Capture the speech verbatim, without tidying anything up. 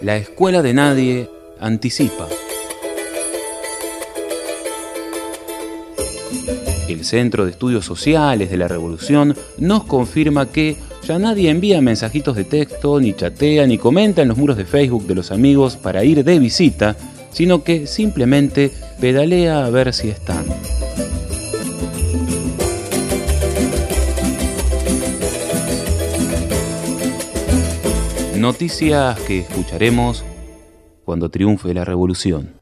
La escuela de nadie anticipa. El Centro de Estudios Sociales de la Revolución nos confirma que ya nadie envía mensajitos de texto, ni chatea, ni comenta en los muros de Facebook de los amigos para ir de visita, sino que simplemente pedalea a ver si están. Noticias que escucharemos cuando triunfe la revolución.